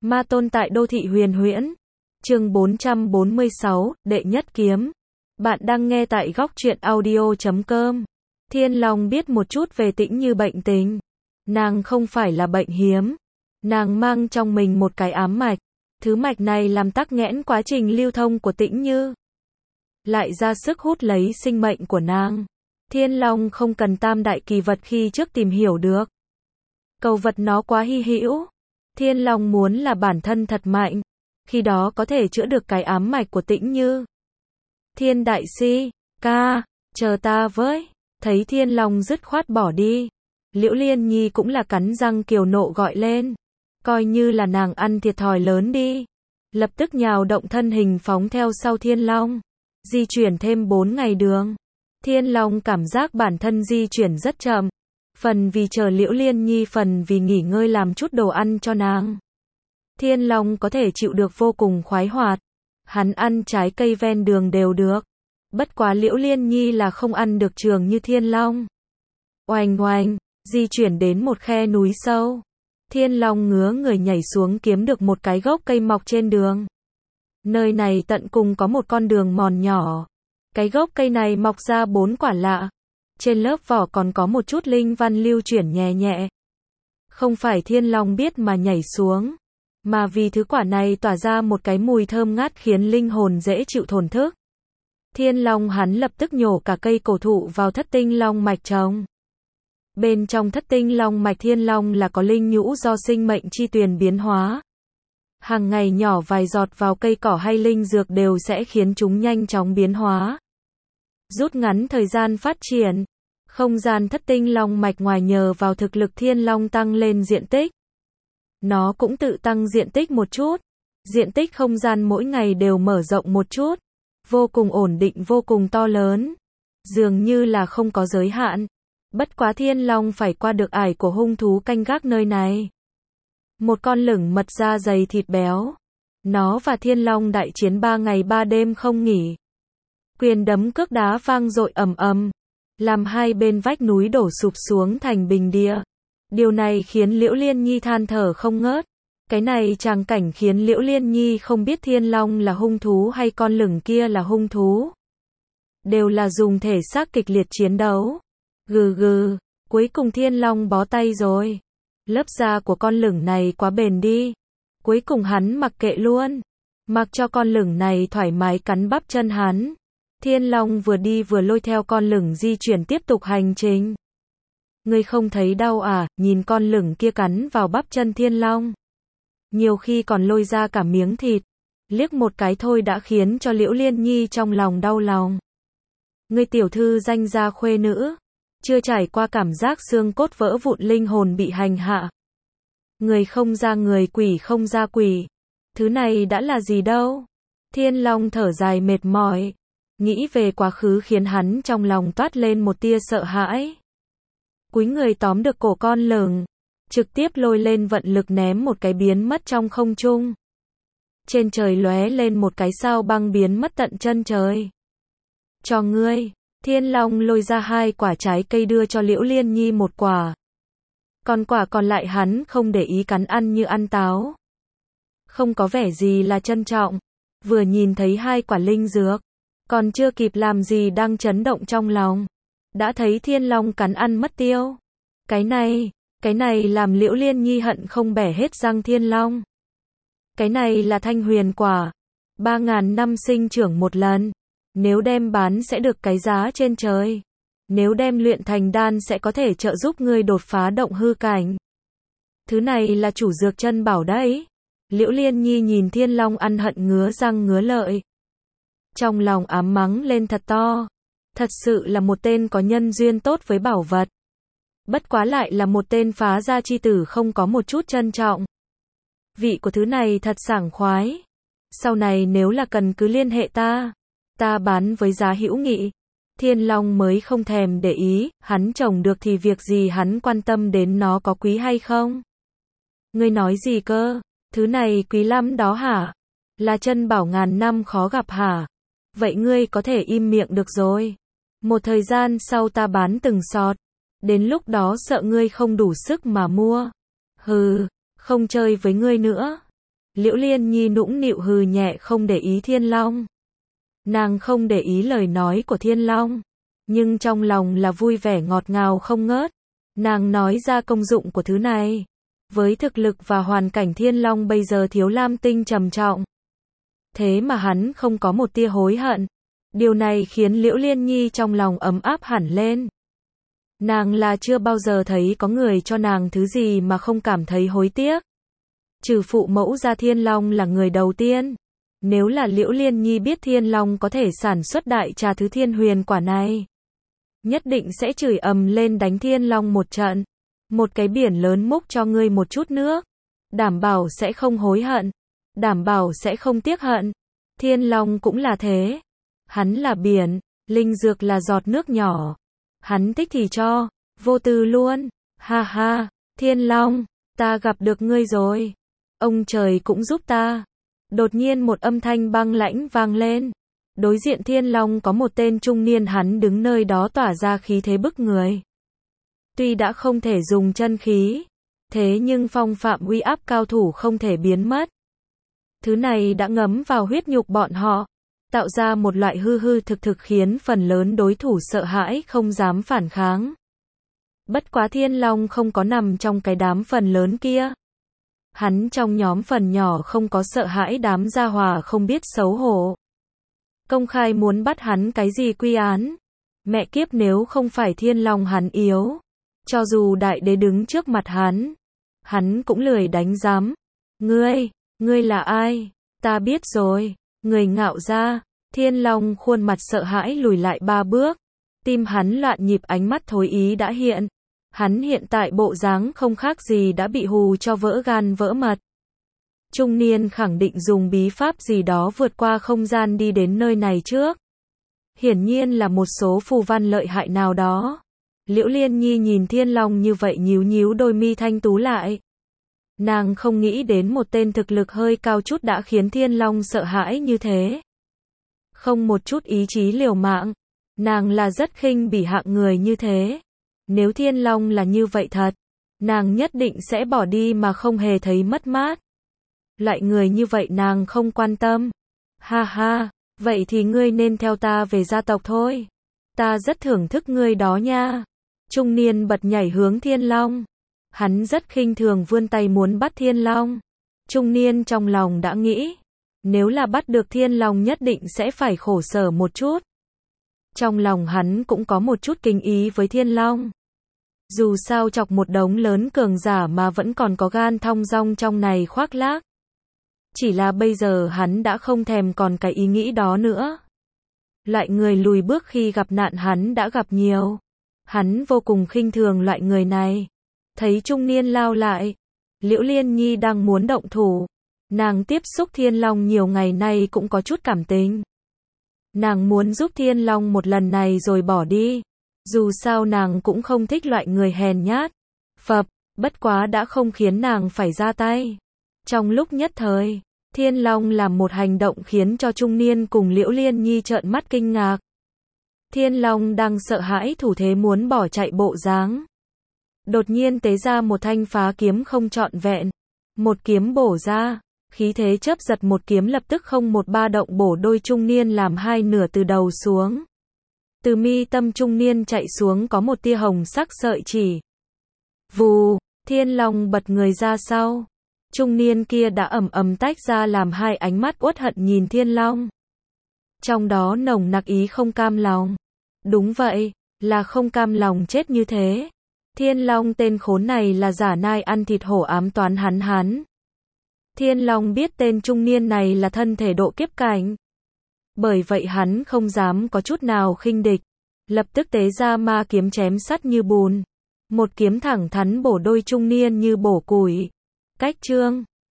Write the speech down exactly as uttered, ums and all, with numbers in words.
Ma tôn tại đô thị huyền huyễn. Chương bốn trăm bốn mươi sáu, đệ nhất kiếm. Bạn đang nghe tại góc truyện audio chấm com. Thiên Long biết một chút về Tĩnh Như bệnh tình. Nàng không phải là bệnh hiếm. Nàng mang trong mình một cái ám mạch. Thứ mạch này làm tắc nghẽn quá trình lưu thông của Tĩnh Như. Lại ra sức hút lấy sinh mệnh của nàng. Thiên Long không cần tam đại kỳ vật khi trước tìm hiểu được. Cầu vật nó quá hy hữu. Thiên Long muốn là bản thân thật mạnh. Khi đó có thể chữa được cái ám mạch của Tĩnh Như. Thiên đại si, ca, chờ ta với. Thấy Thiên Long dứt khoát bỏ đi. Liễu Liên Nhi cũng là cắn răng kiều nộ gọi lên. Coi như là nàng ăn thiệt thòi lớn đi. Lập tức nhào động thân hình phóng theo sau Thiên Long. Di chuyển thêm bốn ngày đường. Thiên Long cảm giác bản thân di chuyển rất chậm. Phần vì chờ Liễu Liên Nhi, phần vì nghỉ ngơi làm chút đồ ăn cho nàng. Thiên Long có thể chịu được vô cùng khoái hoạt. Hắn ăn trái cây ven đường đều được. Bất quá Liễu Liên Nhi là không ăn được trường như Thiên Long. Oanh oanh, di chuyển đến một khe núi sâu. Thiên Long ngứa người nhảy xuống kiếm được một cái gốc cây mọc trên đường. Nơi này tận cùng có một con đường mòn nhỏ. Cái gốc cây này mọc ra bốn quả lạ. Trên lớp vỏ còn có một chút linh văn lưu chuyển nhẹ nhẹ. Không phải Thiên Long biết mà nhảy xuống, mà vì thứ quả này tỏa ra một cái mùi thơm ngát khiến linh hồn dễ chịu thổn thức. Thiên Long hắn lập tức nhổ cả cây cổ thụ vào thất tinh long mạch trồng. Bên trong thất tinh long mạch Thiên Long là có linh nhũ do sinh mệnh chi tuyền biến hóa. Hàng ngày nhỏ vài giọt vào cây cỏ hay linh dược đều sẽ khiến chúng nhanh chóng biến hóa. Rút ngắn thời gian phát triển. Không gian thất tinh long mạch ngoài nhờ vào thực lực Thiên Long tăng lên diện tích. Nó cũng tự tăng diện tích một chút. Diện tích không gian mỗi ngày đều mở rộng một chút. Vô cùng ổn định, vô cùng to lớn. Dường như là không có giới hạn. Bất quá Thiên Long phải qua được ải của hung thú canh gác nơi này. Một con lửng mật da dày thịt béo. Nó và Thiên Long đại chiến ba ngày ba đêm không nghỉ. Quyền đấm cước đá vang dội ầm ầm, làm hai bên vách núi đổ sụp xuống thành bình địa. Điều này khiến Liễu Liên Nhi than thở không ngớt. Cái này tràng cảnh khiến Liễu Liên Nhi không biết Thiên Long là hung thú hay con lửng kia là hung thú. Đều là dùng thể xác kịch liệt chiến đấu. Gừ gừ, cuối cùng Thiên Long bó tay rồi. Lớp da của con lửng này quá bền đi. Cuối cùng hắn mặc kệ luôn. Mặc cho con lửng này thoải mái cắn bắp chân hắn. Thiên Long vừa đi vừa lôi theo con lửng di chuyển tiếp tục hành trình. Ngươi không thấy đau à, nhìn con lửng kia cắn vào bắp chân Thiên Long. Nhiều khi còn lôi ra cả miếng thịt. Liếc một cái thôi đã khiến cho Liễu Liên Nhi trong lòng đau lòng. Ngươi tiểu thư danh gia khuê nữ. Chưa trải qua cảm giác xương cốt vỡ vụn, linh hồn bị hành hạ. Người không ra người, quỷ không ra quỷ. Thứ này đã là gì đâu. Thiên Long thở dài mệt mỏi. Nghĩ về quá khứ khiến hắn trong lòng toát lên một tia sợ hãi. Cúi người tóm được cổ con lửng. Trực tiếp lôi lên vận lực ném một cái biến mất trong không trung. Trên trời lóe lên một cái sao băng biến mất tận chân trời. Cho ngươi. Thiên Long lôi ra hai quả trái cây đưa cho Liễu Liên Nhi một quả. Còn quả còn lại hắn không để ý cắn ăn như ăn táo. Không có vẻ gì là trân trọng. Vừa nhìn thấy hai quả linh dược. Còn chưa kịp làm gì đang chấn động trong lòng. Đã thấy Thiên Long cắn ăn mất tiêu. Cái này, cái này làm Liễu Liên Nhi hận không bẻ hết răng Thiên Long. Cái này là thanh huyền quả. Ba ngàn năm sinh trưởng một lần. Nếu đem bán sẽ được cái giá trên trời. Nếu đem luyện thành đan sẽ có thể trợ giúp ngươi đột phá động hư cảnh. Thứ này là chủ dược chân bảo đấy. Liễu Liên Nhi nhìn Thiên Long ăn hận ngứa răng ngứa lợi. Trong lòng ám mắng lên thật to. Thật sự là một tên có nhân duyên tốt với bảo vật. Bất quá lại là một tên phá gia chi tử không có một chút trân trọng. Vị của thứ này thật sảng khoái. Sau này nếu là cần cứ liên hệ ta. Ta bán với giá hữu nghị. Thiên Long mới không thèm để ý. Hắn trồng được thì việc gì hắn quan tâm đến nó có quý hay không. Ngươi nói gì cơ? Thứ này quý lắm đó hả? Là chân bảo ngàn năm khó gặp hả? Vậy ngươi có thể im miệng được rồi. Một thời gian sau ta bán từng sọt. Đến lúc đó sợ ngươi không đủ sức mà mua. Hừ, không chơi với ngươi nữa. Liễu Liên Nhi nũng nịu hừ nhẹ không để ý Thiên Long. Nàng không để ý lời nói của Thiên Long, nhưng trong lòng là vui vẻ ngọt ngào không ngớt. Nàng nói ra công dụng của thứ này. Với thực lực và hoàn cảnh Thiên Long bây giờ thiếu lam tinh trầm trọng. Thế mà hắn không có một tia hối hận. Điều này khiến Liễu Liên Nhi trong lòng ấm áp hẳn lên. Nàng là chưa bao giờ thấy có người cho nàng thứ gì mà không cảm thấy hối tiếc. Trừ phụ mẫu ra, Thiên Long là người đầu tiên. Nếu là Liễu Liên Nhi biết Thiên Long có thể sản xuất đại trà thứ thiên huyền quả này, nhất định sẽ chửi ầm lên đánh Thiên Long một trận. Một cái biển lớn múc cho ngươi một chút nước, đảm bảo sẽ không hối hận, đảm bảo sẽ không tiếc hận. Thiên Long cũng là thế. Hắn là biển, linh dược là giọt nước nhỏ. Hắn thích thì cho, vô tư luôn. Ha ha, Thiên Long, ta gặp được ngươi rồi. Ông trời cũng giúp ta. Đột nhiên một âm thanh băng lãnh vang lên. Đối diện Thiên Long có một tên trung niên, hắn đứng nơi đó tỏa ra khí thế bức người. Tuy đã không thể dùng chân khí, thế nhưng phong phạm uy áp cao thủ không thể biến mất. Thứ này đã ngấm vào huyết nhục bọn họ, tạo ra một loại hư hư thực thực khiến phần lớn đối thủ sợ hãi không dám phản kháng. Bất quá Thiên Long không có nằm trong cái đám phần lớn kia. Hắn trong nhóm phần nhỏ không có sợ hãi đám gia hỏa không biết xấu hổ. Công khai muốn bắt hắn cái gì quy án. Mẹ kiếp, nếu không phải Thiên Long hắn yếu, cho dù đại đế đứng trước mặt hắn, hắn cũng lười đánh giám. Ngươi, ngươi là ai? Ta biết rồi. Người ngạo ra. Thiên Long khuôn mặt sợ hãi lùi lại ba bước. Tim hắn loạn nhịp, ánh mắt thối ý đã hiện. Hắn hiện tại bộ dáng không khác gì đã bị hù cho vỡ gan vỡ mật. Trung niên khẳng định dùng bí pháp gì đó vượt qua không gian đi đến nơi này trước. Hiển nhiên là một số phù văn lợi hại nào đó. Liễu Liên Nhi nhìn Thiên Long như vậy nhíu nhíu đôi mi thanh tú lại. Nàng không nghĩ đến một tên thực lực hơi cao chút đã khiến Thiên Long sợ hãi như thế. Không một chút ý chí liều mạng. Nàng là rất khinh bỉ hạng người như thế. Nếu Thiên Long là như vậy thật, nàng nhất định sẽ bỏ đi mà không hề thấy mất mát. Loại người như vậy nàng không quan tâm. Ha ha, vậy thì ngươi nên theo ta về gia tộc thôi. Ta rất thưởng thức ngươi đó nha. Trung niên bật nhảy hướng Thiên Long. Hắn rất khinh thường vươn tay muốn bắt Thiên Long. Trung niên trong lòng đã nghĩ, nếu là bắt được Thiên Long nhất định sẽ phải khổ sở một chút. Trong lòng hắn cũng có một chút kinh ý với Thiên Long. Dù sao chọc một đống lớn cường giả mà vẫn còn có gan thong dong trong này khoác lác. Chỉ là bây giờ hắn đã không thèm còn cái ý nghĩ đó nữa. Loại người lùi bước khi gặp nạn hắn đã gặp nhiều. Hắn vô cùng khinh thường loại người này. Thấy trung niên lao lại, Liễu Liên Nhi đang muốn động thủ. Nàng tiếp xúc Thiên Long nhiều ngày nay cũng có chút cảm tình. Nàng muốn giúp Thiên Long một lần này rồi bỏ đi. Dù sao nàng cũng không thích loại người hèn nhát. Phập, bất quá đã không khiến nàng phải ra tay. Trong lúc nhất thời, Thiên Long làm một hành động khiến cho trung niên cùng Liễu Liên Nhi trợn mắt kinh ngạc. Thiên Long đang sợ hãi thủ thế muốn bỏ chạy bộ dáng. Đột nhiên tế ra một thanh phá kiếm không trọn vẹn. Một kiếm bổ ra, khí thế chớp giật, một kiếm lập tức không một ba động bổ đôi trung niên làm hai nửa từ đầu xuống. Từ mi tâm trung niên chạy xuống có một tia hồng sắc sợi chỉ. Vù, Thiên Long bật người ra sau. Trung niên kia đã ầm ầm tách ra làm hai ánh mắt uất hận nhìn Thiên Long. Trong đó nồng nặc ý không cam lòng. Đúng vậy, là không cam lòng chết như thế. Thiên Long tên khốn này là giả nai ăn thịt hổ ám toán hắn hắn. Thiên Long biết tên trung niên này là thân thể độ kiếp cảnh. Bởi vậy hắn không dám có chút nào khinh địch. Lập tức tế ra ma kiếm chém sắt như bùn. Một kiếm thẳng thắn bổ đôi trung niên như bổ củi. Cách chương